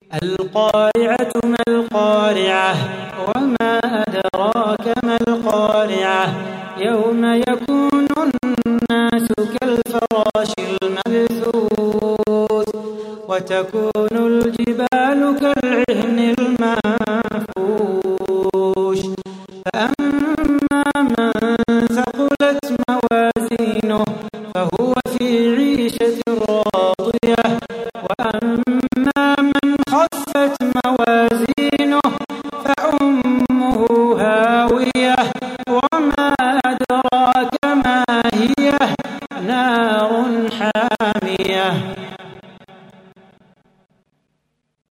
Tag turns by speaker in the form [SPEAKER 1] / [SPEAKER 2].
[SPEAKER 1] القارعة ما القارعة وما أدراك ما القارعة يوم يكون الناس كالفراش المبثوث وتكون الجبال